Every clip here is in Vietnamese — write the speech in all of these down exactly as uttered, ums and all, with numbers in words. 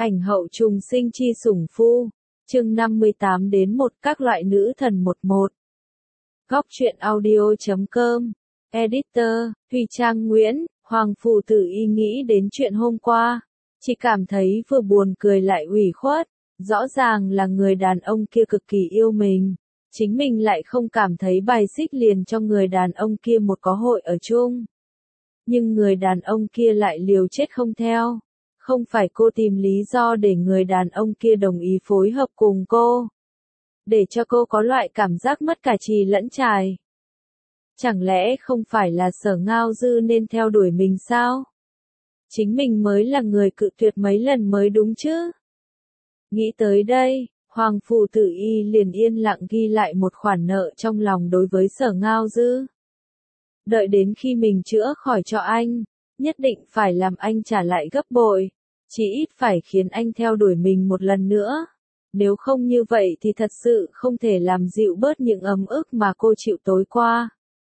Ảnh hậu trùng sinh chi sủng phu. Chương năm mươi tám đến một các loại nữ thần một một. Góc truyện audio chấm com. Editor, Huy Trang Nguyễn, Hoàng Phụ Tử Y nghĩ đến chuyện hôm qua. Chỉ cảm thấy vừa buồn cười lại ủy khuất. Rõ ràng là người đàn ông kia cực kỳ yêu mình. Chính mình lại không cảm thấy bài xích liền cho người đàn ông kia một có hội ở chung. Nhưng người đàn ông kia lại liều chết không theo. Không phải cô tìm lý do để người đàn ông kia đồng ý phối hợp cùng cô. Để cho cô có loại cảm giác mất cả trì lẫn trài. Chẳng lẽ không phải là Sở Ngao Dư nên theo đuổi mình sao? Chính mình mới là người cự tuyệt mấy lần mới đúng chứ? Nghĩ tới đây, Hoàng Phụ Tử Y liền yên lặng ghi lại một khoản nợ trong lòng đối với Sở Ngao Dư. Đợi đến khi mình chữa khỏi cho anh, nhất định phải làm anh trả lại gấp bội, chỉ ít phải khiến anh theo đuổi mình một lần nữa. Nếu không như vậy thì thật sự không thể làm dịu bớt những ấm ức mà cô chịu tối qua.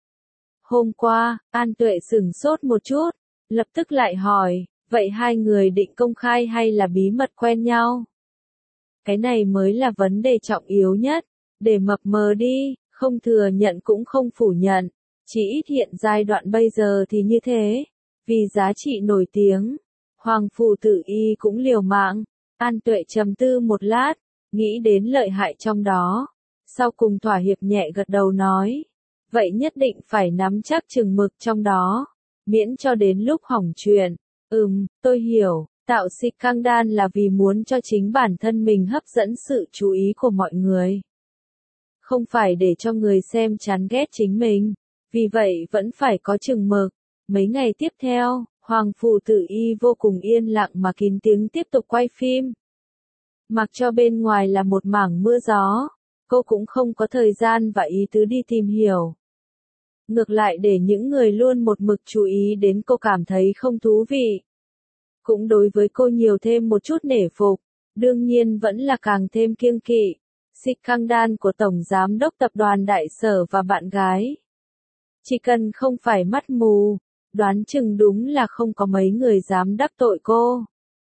Hôm qua, An Tuệ sửng sốt một chút, lập tức lại hỏi, vậy hai người định công khai hay là bí mật quen nhau? Cái này mới là vấn đề trọng yếu nhất, để mập mờ đi, không thừa nhận cũng không phủ nhận, chỉ ít hiện giai đoạn bây giờ thì như thế, vì giá trị nổi tiếng. Hoàng Phụ Tử Y cũng liều mạng. An Tuệ trầm tư một lát, nghĩ đến lợi hại trong đó. Sau cùng thỏa hiệp nhẹ gật đầu nói. Vậy nhất định phải nắm chắc chừng mực trong đó. Miễn cho đến lúc hỏng chuyện. Ừm, tôi hiểu. Tạo scandal là vì muốn cho chính bản thân mình hấp dẫn sự chú ý của mọi người. Không phải để cho người xem chán ghét chính mình. Vì vậy vẫn phải có chừng mực. Mấy ngày tiếp theo, Hoàng Phụ Tử Y vô cùng yên lặng mà kín tiếng tiếp tục quay phim. Mặc cho bên ngoài là một mảng mưa gió, cô cũng không có thời gian và ý tứ đi tìm hiểu. Ngược lại để những người luôn một mực chú ý đến cô cảm thấy không thú vị. Cũng đối với cô nhiều thêm một chút nể phục, đương nhiên vẫn là càng thêm kiêng kỵ. Scandal của Tổng Giám đốc Tập đoàn Đại Sở và bạn gái. Chỉ cần không phải mắt mù, đoán chừng đúng là không có mấy người dám đắc tội cô.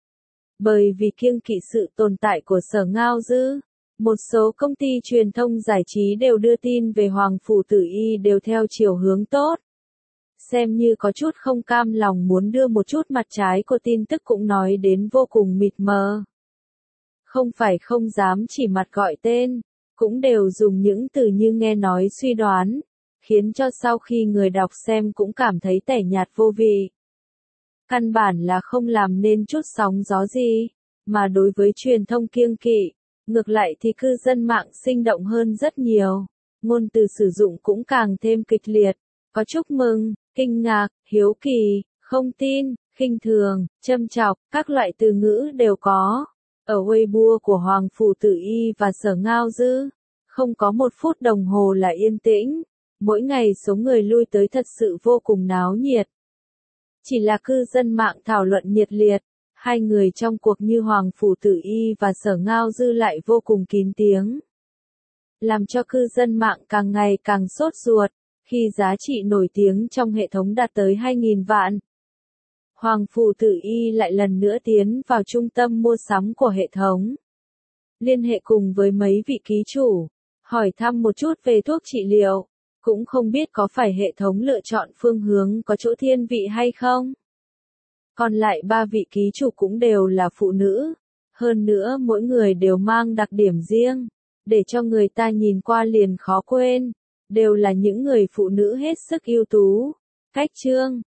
Bởi vì kiêng kỵ sự tồn tại của Sở Ngao Dư, một số công ty truyền thông giải trí đều đưa tin về Hoàng Phụ Tử Y đều theo chiều hướng tốt. Xem như có chút không cam lòng muốn đưa một chút mặt trái của tin tức cũng nói đến vô cùng mịt mờ. Không phải không dám chỉ mặt gọi tên, cũng đều dùng những từ như nghe nói suy đoán, khiến cho sau khi người đọc xem cũng cảm thấy tẻ nhạt vô vị. Căn bản là không làm nên chút sóng gió gì, mà đối với truyền thông kiêng kỵ, ngược lại thì cư dân mạng sinh động hơn rất nhiều, ngôn từ sử dụng cũng càng thêm kịch liệt, có chúc mừng, kinh ngạc, hiếu kỳ, không tin, khinh thường, châm chọc, các loại từ ngữ đều có. Ở Weibo của Hoàng Phụ Tử Y và Sở Ngao Dư, không có một phút đồng hồ là yên tĩnh, mỗi ngày số người lui tới thật sự vô cùng náo nhiệt. Chỉ là cư dân mạng thảo luận nhiệt liệt, hai người trong cuộc như Hoàng Phụ Tử Y và Sở Ngao Dư lại vô cùng kín tiếng. Làm cho cư dân mạng càng ngày càng sốt ruột, khi giá trị nổi tiếng trong hệ thống đạt tới hai nghìn vạn. Hoàng Phụ Tử Y lại lần nữa tiến vào trung tâm mua sắm của hệ thống. Liên hệ cùng với mấy vị ký chủ, hỏi thăm một chút về thuốc trị liệu, cũng không biết có phải hệ thống lựa chọn phương hướng có chỗ thiên vị hay không. Còn lại ba vị ký chủ cũng đều là phụ nữ, hơn nữa mỗi người đều mang đặc điểm riêng, để cho người ta nhìn qua liền khó quên, đều là những người phụ nữ hết sức ưu tú. Cách chương,